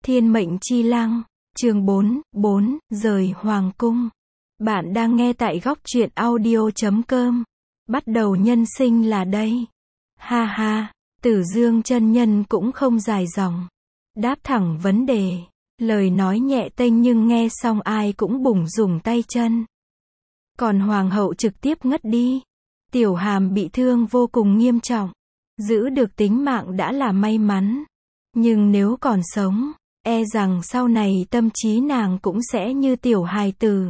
Thiên mệnh chi lăng, chương 4, rời hoàng cung. Bạn đang nghe tại góc truyện audio.com. Bắt đầu nhân sinh là đây. Ha ha, Tử Dương chân nhân cũng không dài dòng. Đáp thẳng vấn đề. Lời nói nhẹ tênh nhưng nghe xong ai cũng bủng rủng tay chân. Còn hoàng hậu trực tiếp ngất đi. Tiểu Hàm bị thương vô cùng nghiêm trọng. Giữ được tính mạng đã là may mắn. Nhưng nếu còn sống, e rằng sau này tâm trí nàng cũng sẽ như tiểu hài tử.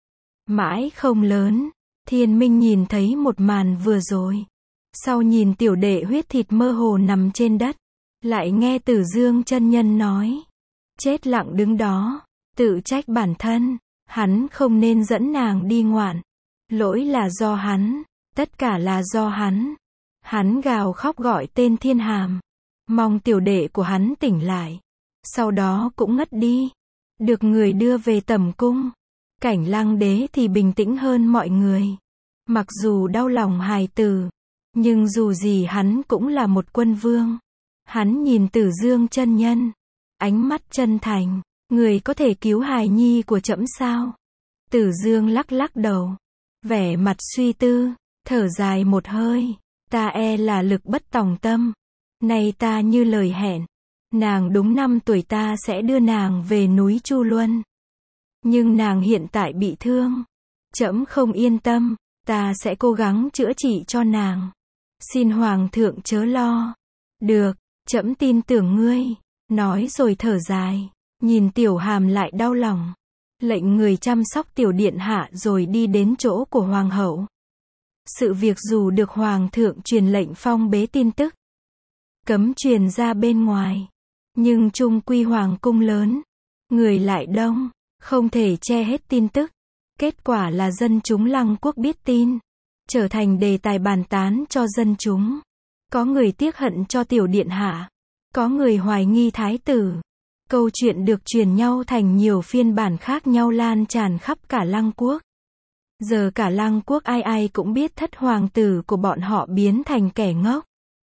Mãi không lớn, Thiên Minh nhìn thấy một màn vừa rồi. Sau nhìn tiểu đệ huyết thịt mơ hồ nằm trên đất, lại nghe Tử Dương chân nhân nói. Chết lặng đứng đó, tự trách bản thân, hắn không nên dẫn nàng đi ngoạn. Lỗi là do hắn, tất cả là do hắn. Hắn gào khóc gọi tên Thiên Hàm, mong tiểu đệ của hắn tỉnh lại. Sau đó cũng ngất đi, được người đưa về tẩm cung. Cảnh Lăng đế thì bình tĩnh hơn mọi người. Mặc dù đau lòng hài tử, nhưng dù gì hắn cũng là một quân vương. Hắn nhìn Tử Dương chân nhân, ánh mắt chân thành, người có thể cứu hài nhi của trẫm sao? Tử Dương lắc lắc đầu, vẻ mặt suy tư, thở dài một hơi, ta e là lực bất tòng tâm. Nay ta như lời hẹn, nàng đúng 5 tuổi ta sẽ đưa nàng về núi Chu Luân. Nhưng nàng hiện tại bị thương, trẫm không yên tâm, ta sẽ cố gắng chữa trị cho nàng. Xin hoàng thượng chớ lo. Được, trẫm tin tưởng ngươi. Nói rồi thở dài, nhìn Tiểu Hàm lại đau lòng. Lệnh người chăm sóc tiểu điện hạ rồi đi đến chỗ của hoàng hậu. Sự việc dù được hoàng thượng truyền lệnh phong bế tin tức, cấm truyền ra bên ngoài, nhưng chung quy hoàng cung lớn, người lại đông, không thể che hết tin tức. Kết quả là dân chúng Lăng quốc biết tin, trở thành đề tài bàn tán cho dân chúng. Có người tiếc hận cho tiểu điện hạ, có người hoài nghi thái tử. Câu chuyện được truyền nhau thành nhiều phiên bản khác nhau lan tràn khắp cả Lăng quốc. Giờ cả Lăng quốc ai ai cũng biết thất hoàng tử của bọn họ biến thành kẻ ngốc.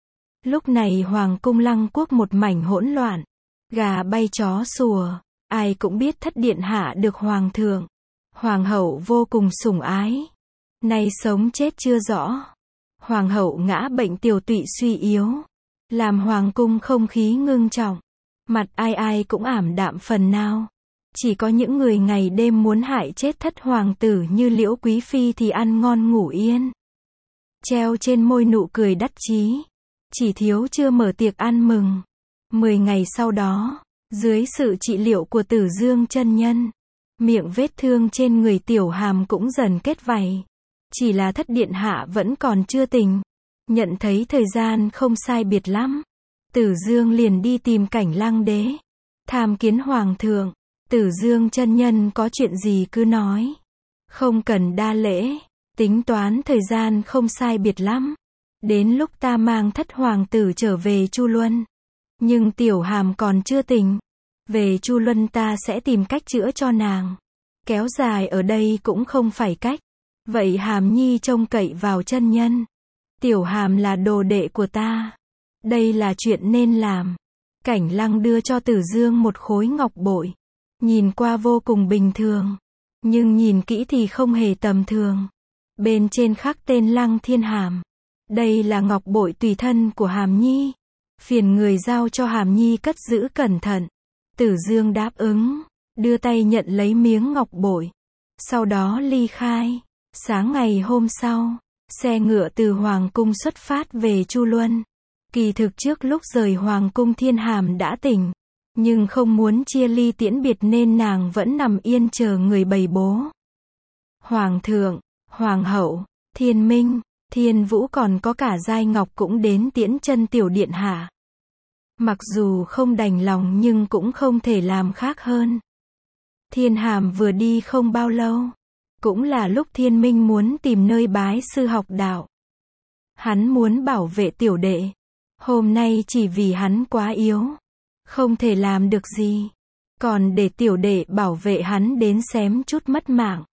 Lúc này hoàng cung Lăng quốc một mảnh hỗn loạn, gà bay chó sủa, ai cũng biết thất điện hạ được hoàng thượng, hoàng hậu vô cùng sủng ái. Nay sống chết chưa rõ. Hoàng hậu ngã bệnh tiểu tụy suy yếu, làm hoàng cung không khí ngưng trọng. Mặt ai ai cũng ảm đạm phần nào. Chỉ có những người ngày đêm muốn hại chết thất hoàng tử như Liễu Quý Phi thì ăn ngon ngủ yên. Treo trên môi nụ cười đắc chí. Chỉ thiếu chưa mở tiệc ăn mừng. 10 ngày sau đó, dưới sự trị liệu của Tử Dương chân nhân, miệng vết thương trên người Tiểu Hàm cũng dần kết vảy. Chỉ là thất điện hạ vẫn còn chưa tỉnh. Nhận thấy thời gian không sai biệt lắm, Tử Dương liền đi tìm Cảnh Lăng đế, tham kiến hoàng thượng. Tử Dương chân nhân có chuyện gì cứ nói, không cần đa lễ. Tính toán thời gian không sai biệt lắm, đến lúc ta mang thất hoàng tử trở về Chu Luân. Nhưng Tiểu Hàm còn chưa tỉnh, về Chu Luân ta sẽ tìm cách chữa cho nàng. Kéo dài ở đây cũng không phải cách. Vậy Hàm nhi trông cậy vào chân nhân. Tiểu Hàm là đồ đệ của ta, đây là chuyện nên làm. Cảnh Lăng đưa cho Tử Dương một khối ngọc bội, nhìn qua vô cùng bình thường, nhưng nhìn kỹ thì không hề tầm thường. Bên trên khắc tên Lăng Thiên Hàm. Đây là ngọc bội tùy thân của Hàm nhi, phiền người giao cho Hàm nhi cất giữ cẩn thận. Tử Dương đáp ứng, đưa tay nhận lấy miếng ngọc bội, sau đó ly khai. Sáng ngày hôm sau, xe ngựa từ hoàng cung xuất phát về Chu Luân. Kỳ thực trước lúc rời hoàng cung Thiên Hàm đã tỉnh, nhưng không muốn chia ly tiễn biệt nên nàng vẫn nằm yên chờ người bày bố. Hoàng thượng, hoàng hậu, Thiên Minh, Thiên Vũ còn có cả Giai Ngọc cũng đến tiễn chân tiểu điện hạ. Mặc dù không đành lòng nhưng cũng không thể làm khác hơn. Thiên Hàm vừa đi không bao lâu, cũng là lúc Thiên Minh muốn tìm nơi bái sư học đạo. Hắn muốn bảo vệ tiểu đệ. Hôm nay chỉ vì hắn quá yếu, không thể làm được gì, còn để tiểu đệ bảo vệ hắn đến xém chút mất mạng.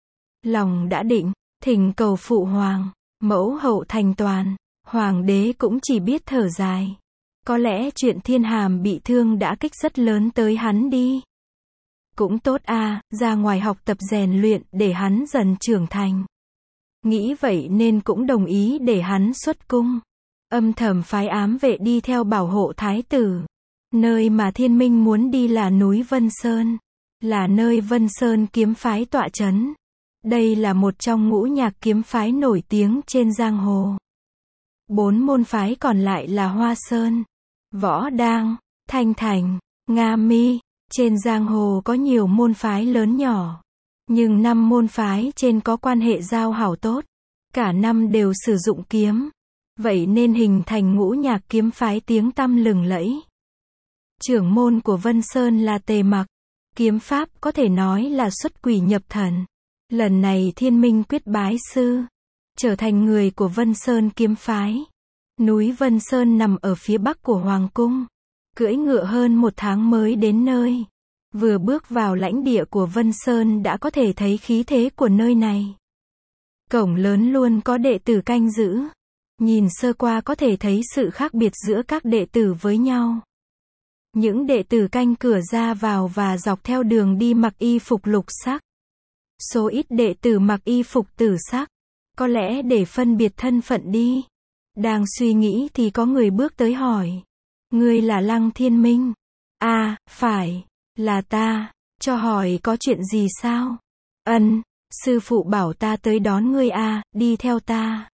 Lòng đã định, thỉnh cầu phụ hoàng, mẫu hậu thành toàn. Hoàng đế cũng chỉ biết thở dài. Có lẽ chuyện Thiên Hàm bị thương đã kích rất lớn tới hắn đi. Cũng tốt à, ra ngoài học tập rèn luyện để hắn dần trưởng thành. Nghĩ vậy nên cũng đồng ý để hắn xuất cung. Âm thầm phái ám vệ đi theo bảo hộ thái tử. Nơi mà Thiên Minh muốn đi là núi Vân Sơn. Là nơi Vân Sơn kiếm phái tọa chấn. Đây là một trong ngũ nhạc kiếm phái nổi tiếng trên giang hồ. 4 môn phái còn lại là Hoa Sơn, Võ Đang, Thanh Thành, Nga Mi. Trên giang hồ có nhiều môn phái lớn nhỏ. Nhưng 5 môn phái trên có quan hệ giao hảo tốt. Cả 5 đều sử dụng kiếm. Vậy nên hình thành ngũ nhạc kiếm phái tiếng tăm lừng lẫy. Trưởng môn của Vân Sơn là Tề Mặc. Kiếm pháp có thể nói là xuất quỷ nhập thần. Lần này Thiên Minh quyết bái sư, trở thành người của Vân Sơn kiếm phái. Núi Vân Sơn nằm ở phía bắc của Hoàng cung. Cưỡi ngựa hơn 1 tháng mới đến nơi. Vừa bước vào lãnh địa của Vân Sơn đã có thể thấy khí thế của nơi này. Cổng lớn luôn có đệ tử canh giữ. Nhìn sơ qua có thể thấy sự khác biệt giữa các đệ tử với nhau. Những đệ tử canh cửa ra vào và dọc theo đường đi mặc y phục lục sắc. Số ít đệ tử mặc y phục tử sắc. Có lẽ để phân biệt thân phận đi. Đang suy nghĩ thì có người bước tới hỏi. Ngươi là Lăng Thiên Minh? À, phải, là ta. Cho hỏi có chuyện gì sao? Ân, sư phụ bảo ta tới đón ngươi à, đi theo ta.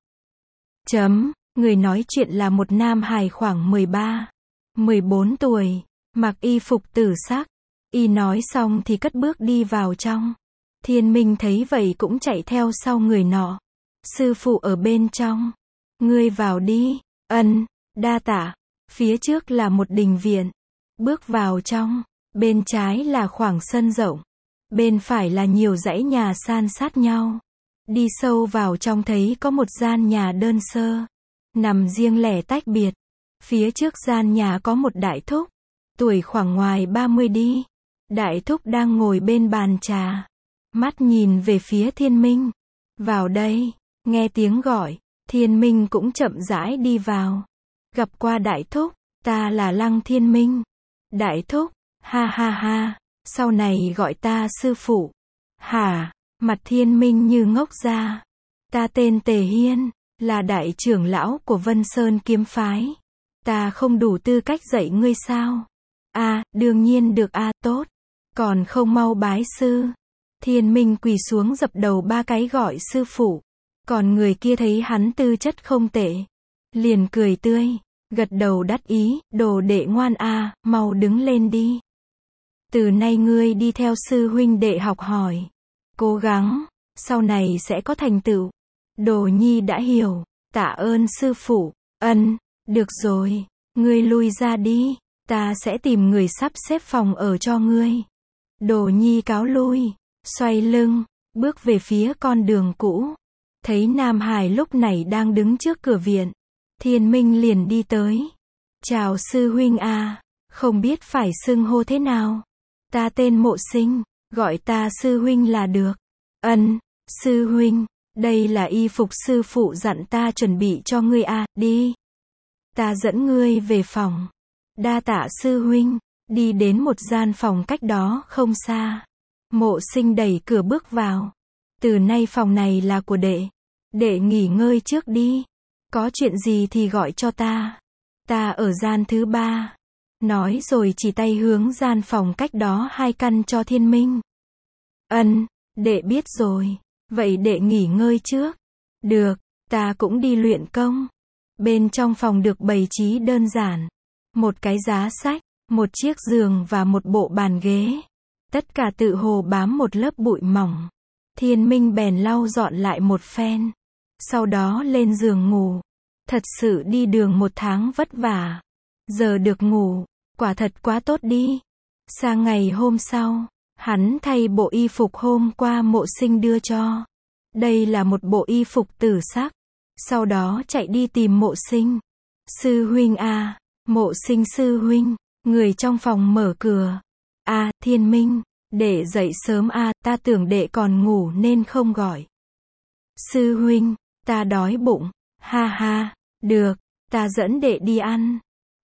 Người nói chuyện là một nam hài khoảng 13, 14 tuổi, mặc y phục tử sắc. Y nói xong thì cất bước đi vào trong. Thiên Minh thấy vậy cũng chạy theo sau người nọ. Sư phụ ở bên trong. Ngươi vào đi. Ân, đa tạ. Phía trước là một đình viện. Bước vào trong. Bên trái là khoảng sân rộng. Bên phải là nhiều dãy nhà san sát nhau. Đi sâu vào trong thấy có một gian nhà đơn sơ. Nằm riêng lẻ tách biệt. Phía trước gian nhà có một đại thúc. Tuổi khoảng ngoài 30 đi. Đại thúc đang ngồi bên bàn trà. Mắt nhìn về phía Thiên Minh. Vào đây. Nghe tiếng gọi. Thiên Minh cũng chậm rãi đi vào. Gặp qua đại thúc. Ta là Lăng Thiên Minh. Đại thúc. Ha ha ha. Sau này gọi ta sư phụ. Hả? Mặt Thiên Minh như ngốc ra. Ta tên Tề Hiên. Là đại trưởng lão của Vân Sơn kiếm phái. Ta không đủ tư cách dạy ngươi sao? À, đương nhiên được à, tốt. Còn không mau bái sư. Thiên Minh quỳ xuống dập đầu 3 cái gọi sư phụ. Còn người kia thấy hắn tư chất không tệ. Liền cười tươi. Gật đầu đắc ý, đồ đệ ngoan à, mau đứng lên đi. Từ nay ngươi đi theo sư huynh đệ học hỏi. Cố gắng, sau này sẽ có thành tựu. Đồ nhi đã hiểu, tạ ơn sư phụ. Ân, được rồi, ngươi lui ra đi. Ta sẽ tìm người sắp xếp phòng ở cho ngươi. Đồ nhi cáo lui, xoay lưng, bước về phía con đường cũ. Thấy Nam Hải lúc này đang đứng trước cửa viện. Thiên Minh liền đi tới. Chào sư huynh à, không biết phải xưng hô thế nào. Ta tên Mộ Sinh, gọi ta sư huynh là được. Ân, sư huynh, đây là y phục sư phụ dặn ta chuẩn bị cho ngươi à, đi. Ta dẫn ngươi về phòng. Đa tạ sư huynh, đi đến một gian phòng cách đó không xa. Mộ Sinh đẩy cửa bước vào. Từ nay phòng này là của đệ. Đệ nghỉ ngơi trước đi. Có chuyện gì thì gọi cho ta. Ta ở gian thứ 3. Nói rồi chỉ tay hướng gian phòng cách đó 2 căn cho Thiên Minh. Ân, đệ biết rồi. Vậy đệ nghỉ ngơi trước. Được, ta cũng đi luyện công. Bên trong phòng được bày trí đơn giản. Một cái giá sách, một chiếc giường và một bộ bàn ghế. Tất cả tự hồ bám một lớp bụi mỏng. Thiên Minh bèn lau dọn lại một phen. Sau đó lên giường ngủ. Thật sự đi đường 1 tháng vất vả. Giờ được ngủ, quả thật quá tốt đi. Sang ngày hôm sau, hắn thay bộ y phục hôm qua Mộ Sinh đưa cho. Đây là một bộ y phục tử sắc. Sau đó chạy đi tìm Mộ Sinh. Sư huynh à, Mộ Sinh sư huynh. Người trong phòng mở cửa. À, Thiên Minh, đệ dậy sớm à, ta tưởng đệ còn ngủ nên không gọi. Sư huynh, ta đói bụng. Ha ha, được, ta dẫn đệ đi ăn.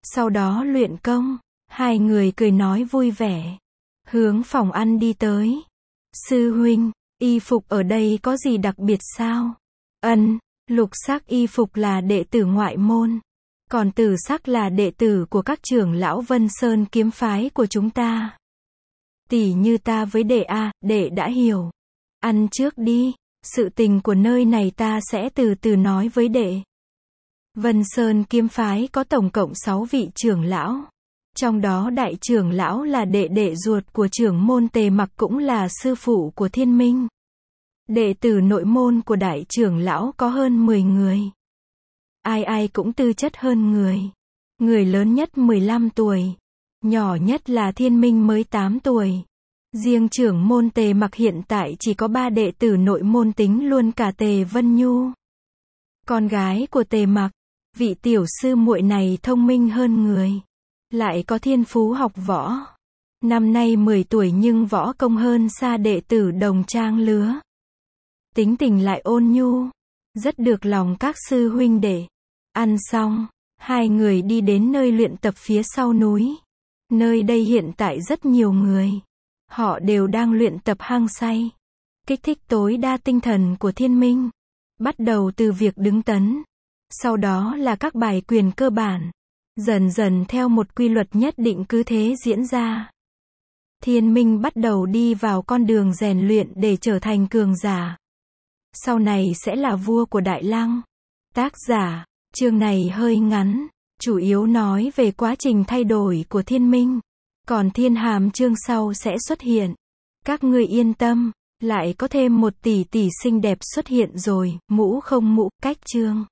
Sau đó luyện công. Hai người cười nói vui vẻ. Hướng phòng ăn đi tới. Sư huynh, y phục ở đây có gì đặc biệt sao? Ân, lục sắc y phục là đệ tử ngoại môn. Còn tử sắc là đệ tử của các trưởng lão Vân Sơn kiếm phái của chúng ta. Tỷ như ta với đệ a, đệ đã hiểu. Ăn trước đi, sự tình của nơi này ta sẽ từ từ nói với đệ. Vân Sơn kiếm phái có tổng cộng 6 vị trưởng lão. Trong đó đại trưởng lão là đệ đệ ruột của trưởng môn Tề Mặc, cũng là sư phụ của Thiên Minh. Đệ tử nội môn của đại trưởng lão có hơn 10 người. Ai ai cũng tư chất hơn người. Người lớn nhất 15 tuổi. Nhỏ nhất là Thiên Minh mới 8 tuổi. Riêng trưởng môn Tề Mặc hiện tại chỉ có 3 đệ tử nội môn, tính luôn cả Tề Vân Nhu. Con gái của Tề Mặc, vị tiểu sư muội này thông minh hơn người. Lại có thiên phú học võ. Năm nay 10 tuổi nhưng võ công hơn xa đệ tử đồng trang lứa. Tính tình lại ôn nhu. Rất được lòng các sư huynh đệ. Ăn xong, hai người đi đến nơi luyện tập phía sau núi. Nơi đây hiện tại rất nhiều người. Họ đều đang luyện tập hăng say. Kích thích tối đa tinh thần của Thiên Minh. Bắt đầu từ việc đứng tấn. Sau đó là các bài quyền cơ bản. Dần dần theo một quy luật nhất định cứ thế diễn ra. Thiên Minh bắt đầu đi vào con đường rèn luyện để trở thành cường giả. Sau này sẽ là vua của Đại Lăng. Tác giả, chương này hơi ngắn, chủ yếu nói về quá trình thay đổi của Thiên Minh. Còn Thiên Hàm chương sau sẽ xuất hiện. Các ngươi yên tâm, lại có thêm một tỷ tỷ xinh đẹp xuất hiện rồi, mũ không mũ, cách chương.